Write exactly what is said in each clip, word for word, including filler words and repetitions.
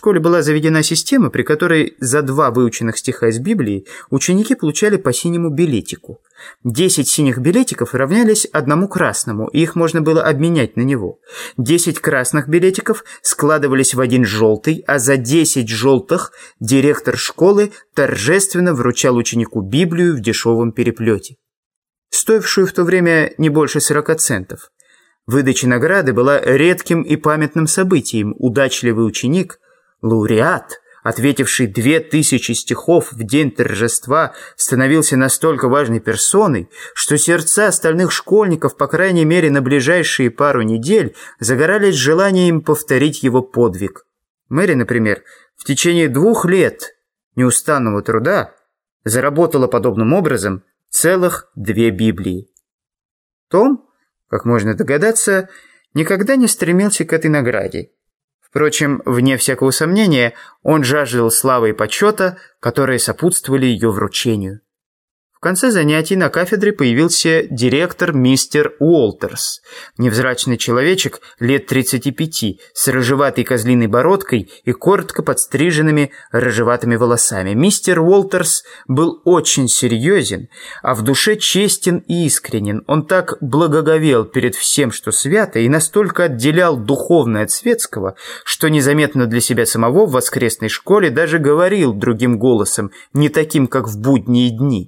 школе была заведена система, при которой за два выученных стиха из Библии ученики получали по синему билетику. Десять синих билетиков равнялись одному красному, и их можно было обменять на него. Десять красных билетиков складывались в один желтый, а за десять желтых директор школы торжественно вручал ученику Библию в дешевом переплете, стоившую в то время не больше сорока центов. Выдача награды была редким и памятным событием. Удачливый ученик, лауреат, ответивший две тысячи стихов в день торжества, становился настолько важной персоной, что сердца остальных школьников, по крайней мере на ближайшие пару недель, загорались желанием повторить его подвиг. Мэри, например, в течение двух лет неустанного труда заработала подобным образом целых две Библии. Том, как можно догадаться, никогда не стремился к этой награде. Впрочем, вне всякого сомнения, он жаждал славы и почета, которые сопутствовали ее вручению. В конце занятий на кафедре появился директор мистер Уолтерс, невзрачный человечек лет тридцати пяти, с рыжеватой козлиной бородкой и коротко подстриженными рыжеватыми волосами. Мистер Уолтерс был очень серьезен, а в душе честен и искренен. Он так благоговел перед всем, что свято, и настолько отделял духовное от светского, что незаметно для себя самого в воскресной школе даже говорил другим голосом, не таким, как в будние дни.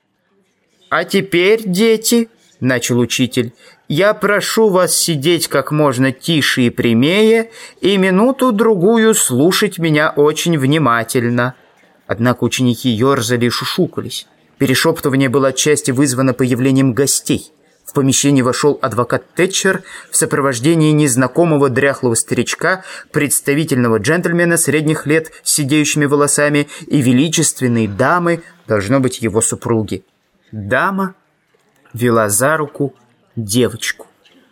«А теперь, дети, — начал учитель, — я прошу вас сидеть как можно тише и прямее и минуту-другую слушать меня очень внимательно». Однако ученики ерзали и шушукались. Перешептывание было отчасти вызвано появлением гостей. В помещение вошел адвокат Тэтчер в сопровождении незнакомого дряхлого старичка, представительного джентльмена средних лет с сидеющими волосами и величественной дамы, должно быть, его супруги. Дама вела за руку девочку.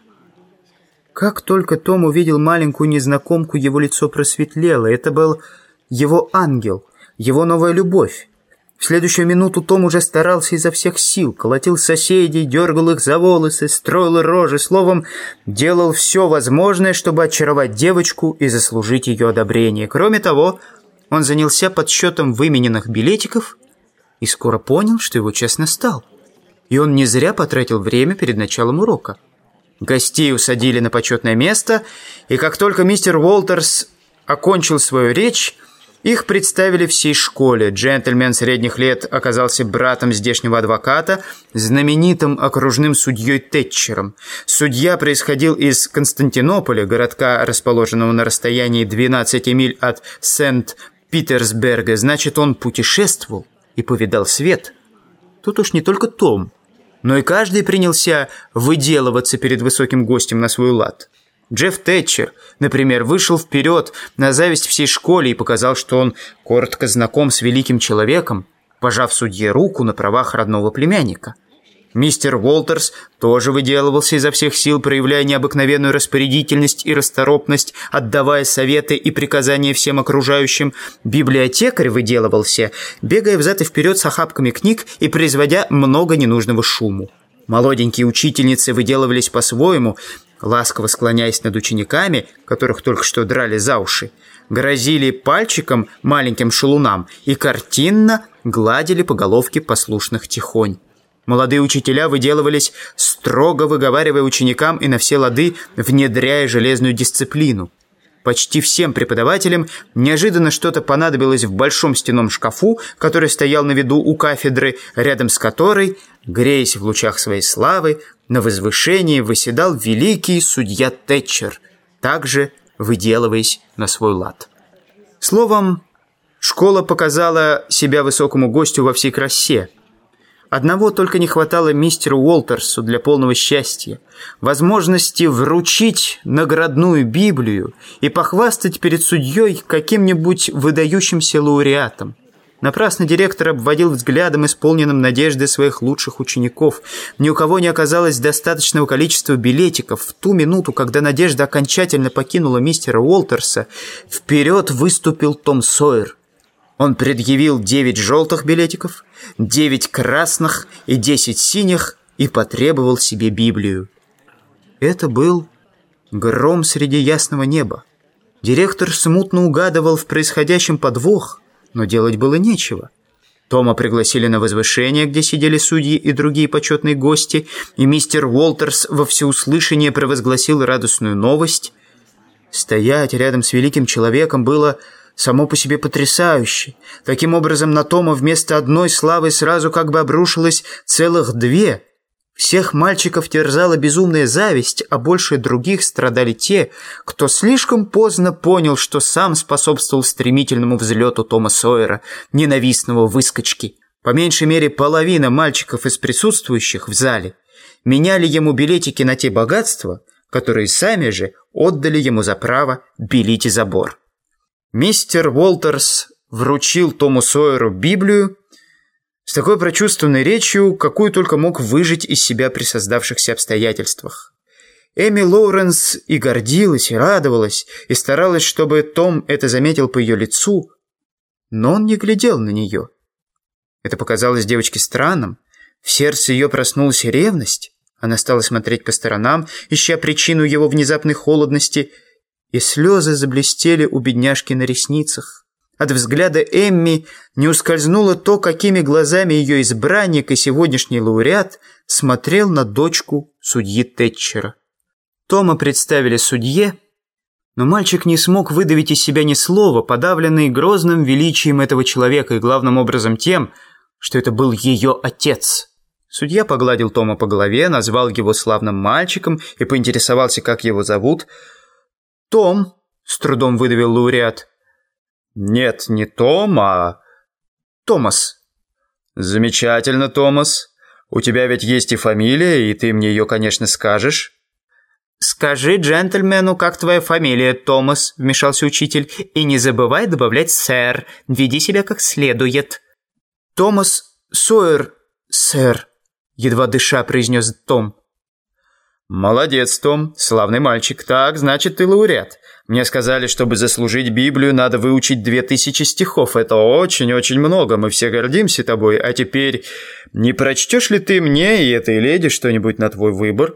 Как только Том увидел маленькую незнакомку, его лицо просветлело. Это был его ангел, его новая любовь. В следующую минуту Том уже старался изо всех сил, колотил соседей, дергал их за волосы, строил рожи, словом, делал все возможное, чтобы очаровать девочку и заслужить ее одобрение. Кроме того, он занялся подсчетом вымененных билетиков и скоро понял, что его час настал. И он не зря потратил время перед началом урока. Гостей усадили на почетное место, и как только мистер Уолтерс окончил свою речь, их представили всей школе. Джентльмен средних лет оказался братом здешнего адвоката, знаменитым окружным судьей Тэтчером. Судья происходил из Константинополя, городка, расположенного на расстоянии двенадцати миль от Сент-Питерсберга. Значит, он путешествовал и повидал свет. Тут уж не только Том, но и каждый принялся выделываться перед высоким гостем на свой лад. Джефф Тэтчер, например, вышел вперед на зависть всей школе и показал, что он коротко знаком с великим человеком, пожав судье руку на правах родного племянника. Мистер Уолтерс тоже выделывался изо всех сил, проявляя необыкновенную распорядительность и расторопность, отдавая советы и приказания всем окружающим. Библиотекарь выделывался, бегая взад и вперед с охапками книг и производя много ненужного шуму. Молоденькие учительницы выделывались по-своему, ласково склоняясь над учениками, которых только что драли за уши, грозили пальчиком маленьким шалунам и картинно гладили по головке послушных тихонь. Молодые учителя выделывались, строго выговаривая ученикам и на все лады внедряя железную дисциплину. Почти всем преподавателям неожиданно что-то понадобилось в большом стенном шкафу, который стоял на виду у кафедры, рядом с которой, греясь в лучах своей славы, на возвышении восседал великий судья Тэтчер, также выделываясь на свой лад. Словом, школа показала себя высокому гостю во всей красе. Одного только не хватало мистеру Уолтерсу для полного счастья – возможности вручить наградную Библию и похвастать перед судьей каким-нибудь выдающимся лауреатом. Напрасно директор обводил взглядом, исполненным надежды своих лучших учеников. Ни у кого не оказалось достаточного количества билетиков. В ту минуту, когда надежда окончательно покинула мистера Уолтерса, вперед выступил Том Сойер. Он предъявил девять желтых билетиков, девять красных и десять синих и потребовал себе Библию. Это был гром среди ясного неба. Директор смутно угадывал в происходящем подвох, но делать было нечего. Тома пригласили на возвышение, где сидели судьи и другие почетные гости, и мистер Уолтерс во всеуслышание провозгласил радостную новость. Стоять рядом с великим человеком было само по себе потрясающе. Таким образом, на Тома вместо одной славы сразу как бы обрушилось целых две. Всех мальчиков терзала безумная зависть, а больше других страдали те, кто слишком поздно понял, что сам способствовал стремительному взлету Тома Сойера, ненавистного выскочки. По меньшей мере половина мальчиков из присутствующих в зале меняли ему билетики на те богатства, которые сами же отдали ему за право белить и забор. Мистер Уолтерс вручил Тому Сойеру Библию с такой прочувственной речью, какую только мог выжать из себя при создавшихся обстоятельствах. Эми Лоуренс и гордилась, и радовалась, и старалась, чтобы Том это заметил по ее лицу, но он не глядел на нее. Это показалось девочке странным. В сердце ее проснулась ревность. Она стала смотреть по сторонам, ища причину его внезапной холодности, и слезы заблестели у бедняжки на ресницах. От взгляда Эмми не ускользнуло то, какими глазами ее избранник и сегодняшний лауреат смотрел на дочку судьи Тэтчера. Тома представили судье, но мальчик не смог выдавить из себя ни слова, подавленный грозным величием этого человека и главным образом тем, что это был ее отец. Судья погладил Тома по голове, назвал его славным мальчиком и поинтересовался, как его зовут. «Том», — с трудом выдавил лауреат. «Нет, не Том, а Томас». «Замечательно, Томас. У тебя ведь есть и фамилия, и ты мне ее, конечно, скажешь». «Скажи джентльмену, как твоя фамилия, Томас», — вмешался учитель. «И не забывай добавлять «сэр». Веди себя как следует». «Томас Сойер, сэр», — едва дыша произнес Том. «Молодец, Том, славный мальчик. Так, значит, ты лауреат. Мне сказали, чтобы заслужить Библию, надо выучить две тысячи стихов. Это очень-очень много, мы все гордимся тобой. А теперь не прочтешь ли ты мне и этой леди что-нибудь на твой выбор?»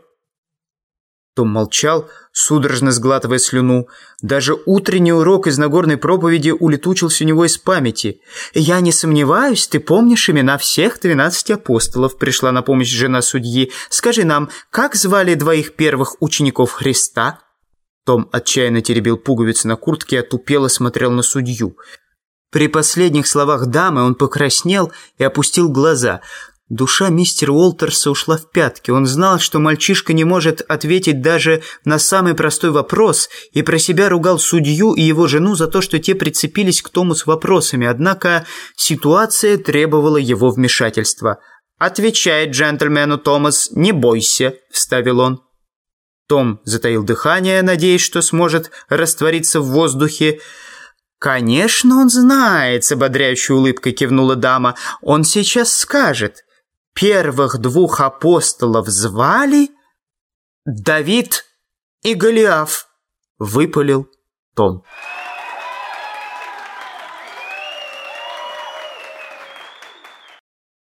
Том молчал, судорожно сглатывая слюну. Даже утренний урок из Нагорной проповеди улетучился у него из памяти. «Я не сомневаюсь, ты помнишь имена всех двенадцати апостолов», — пришла на помощь жена судьи. «Скажи нам, как звали двоих первых учеников Христа?» Том отчаянно теребил пуговицы на куртке и отупело смотрел на судью. При последних словах дамы он покраснел и опустил глаза. Душа мистера Уолтерса ушла в пятки. Он знал, что мальчишка не может ответить даже на самый простой вопрос, и про себя ругал судью и его жену за то, что те прицепились к Тому с вопросами. Однако ситуация требовала его вмешательства. «Отвечай джентльмену, Томас, не бойся», — вставил он. Том затаил дыхание, надеясь, что сможет раствориться в воздухе. «Конечно, он знает», — с ободряющей улыбкой кивнула дама. «Он сейчас скажет. Первых двух апостолов звали Давид и Голиаф», — выпалил Том.